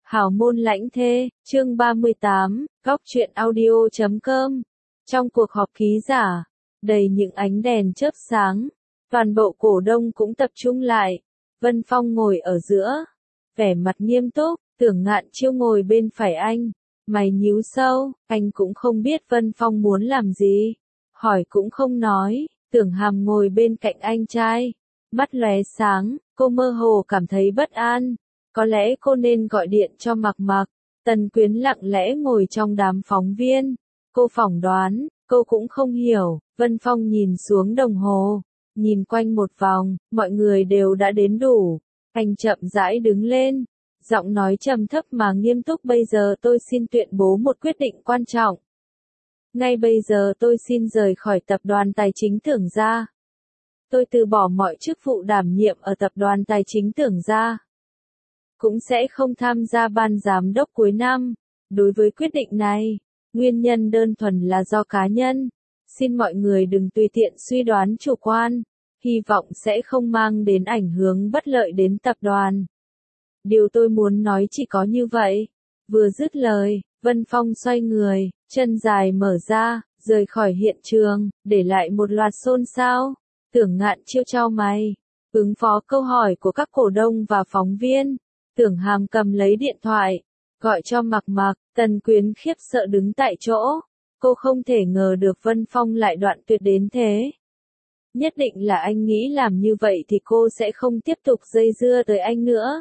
Hảo môn lãnh thê, chương 38, góc truyện audio.com. Trong cuộc họp ký giả, đầy những ánh đèn chớp sáng, toàn bộ cổ đông cũng tập trung lại. Vân Phong ngồi ở giữa, vẻ mặt nghiêm túc, Tưởng Ngạn Chiêu ngồi bên phải anh, mày nhíu sâu, anh cũng không biết Vân Phong muốn làm gì, hỏi cũng không nói. Tưởng Hàm ngồi bên cạnh anh trai, mắt lóe sáng, cô mơ hồ cảm thấy bất an. Có lẽ cô nên gọi điện cho Mặc Mặc. Tần Quyến lặng lẽ ngồi trong đám phóng viên. Cô phỏng đoán, cô cũng không hiểu. Vân Phong nhìn xuống đồng hồ, nhìn quanh một vòng, mọi người đều đã đến đủ. Anh chậm rãi đứng lên, giọng nói trầm thấp mà nghiêm túc. Bây giờ tôi xin tuyên bố một quyết định quan trọng. Ngay bây giờ tôi xin rời khỏi tập đoàn tài chính Tưởng Gia. Tôi từ bỏ mọi chức vụ đảm nhiệm ở tập đoàn tài chính Tưởng Gia. Cũng sẽ không tham gia ban giám đốc cuối năm. Đối với quyết định này, nguyên nhân đơn thuần là do cá nhân. Xin mọi người đừng tùy tiện suy đoán chủ quan, hy vọng sẽ không mang đến ảnh hưởng bất lợi đến tập đoàn. Điều tôi muốn nói chỉ có như vậy. Vừa dứt lời, Vân Phong xoay người, chân dài mở ra, rời khỏi hiện trường, để lại một loạt xôn xao. Tưởng Ngạn Chiêu chau mày, ứng phó câu hỏi của các cổ đông và phóng viên. Tưởng Hàm cầm lấy điện thoại, gọi cho Mặc Mặc. Tần Quyến khiếp sợ đứng tại chỗ. Cô không thể ngờ được Vân Phong lại đoạn tuyệt đến thế. Nhất định là anh nghĩ làm như vậy thì cô sẽ không tiếp tục dây dưa tới anh nữa.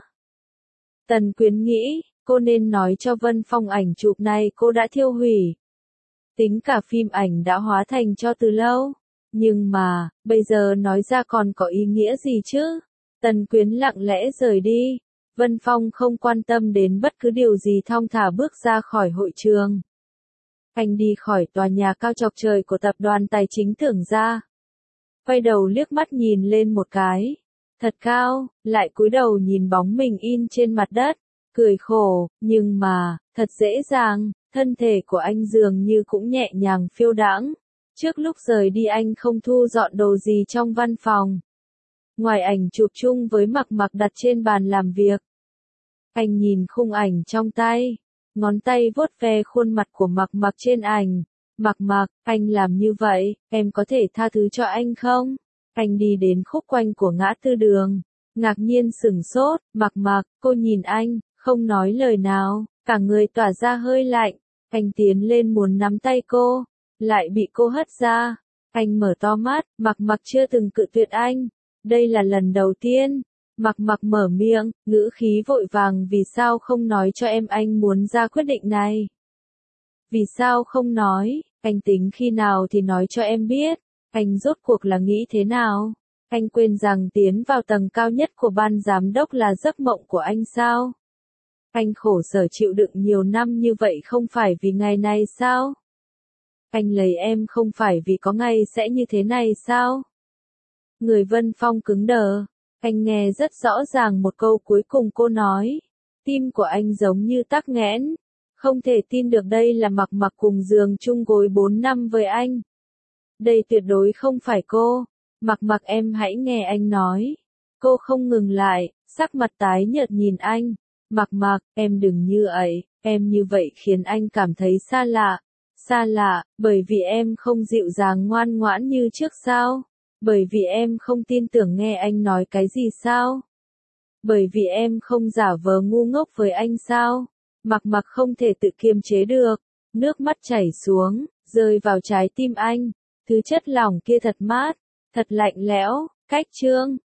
Tần Quyến nghĩ, cô nên nói cho Vân Phong ảnh chụp này cô đã thiêu hủy. Tính cả phim ảnh đã hóa thành cho từ lâu. Nhưng mà, bây giờ nói ra còn có ý nghĩa gì chứ? Tần Quyến lặng lẽ rời đi. Vân Phong không quan tâm đến bất cứ điều gì, thong thả bước ra khỏi hội trường. Anh đi khỏi tòa nhà cao chọc trời của tập đoàn tài chính Tưởng Gia. Quay đầu liếc mắt nhìn lên một cái. Thật cao, lại cúi đầu nhìn bóng mình in trên mặt đất. Cười khổ, nhưng mà, thật dễ dàng, thân thể của anh dường như cũng nhẹ nhàng phiêu đãng. Trước lúc rời đi anh không thu dọn đồ gì trong văn phòng. Ngoài ảnh chụp chung với Mặc Mặc đặt trên bàn làm việc. Anh nhìn khung ảnh trong tay, ngón tay vuốt ve khuôn mặt của Mặc Mặc trên ảnh. Mặc Mặc, anh làm như vậy, em có thể tha thứ cho anh không? Anh đi đến khúc quanh của ngã tư đường, ngạc nhiên sửng sốt. Mặc Mặc, cô nhìn anh, không nói lời nào, cả người tỏa ra hơi lạnh. Anh tiến lên muốn nắm tay cô, lại bị cô hất ra. Anh mở to mắt. Mặc Mặc chưa từng cự tuyệt anh. Đây là lần đầu tiên. Mặc Mặc mở miệng, ngữ khí vội vàng. Vì sao không nói cho em anh muốn ra quyết định này? Vì sao không nói? Anh tính khi nào thì nói cho em biết. Anh rốt cuộc là nghĩ thế nào? Anh quên rằng tiến vào tầng cao nhất của ban giám đốc là giấc mộng của anh sao? Anh khổ sở chịu đựng nhiều năm như vậy không phải vì ngày này sao? Anh lấy em không phải vì có ngày sẽ như thế này sao? Người Vân Phong cứng đờ. Anh nghe rất rõ ràng một câu cuối cùng cô nói. Tim của anh giống như tắc nghẽn. Không thể tin được đây là Mặc Mặc cùng giường chung gối 4 năm với anh. Đây tuyệt đối không phải cô. Mặc Mặc, em hãy nghe anh nói. Cô không ngừng lại, sắc mặt tái nhợt nhìn anh. Mặc Mặc, em đừng như ấy, em như vậy khiến anh cảm thấy xa lạ. Xa lạ, bởi vì em không dịu dàng ngoan ngoãn như trước sao? Bởi vì em không tin tưởng nghe anh nói cái gì sao? Bởi vì em không giả vờ ngu ngốc với anh sao? Mặc Mặc không thể tự kiềm chế được, nước mắt chảy xuống, rơi vào trái tim anh. Thứ chất lỏng kia thật mát, thật lạnh lẽo. Cách chương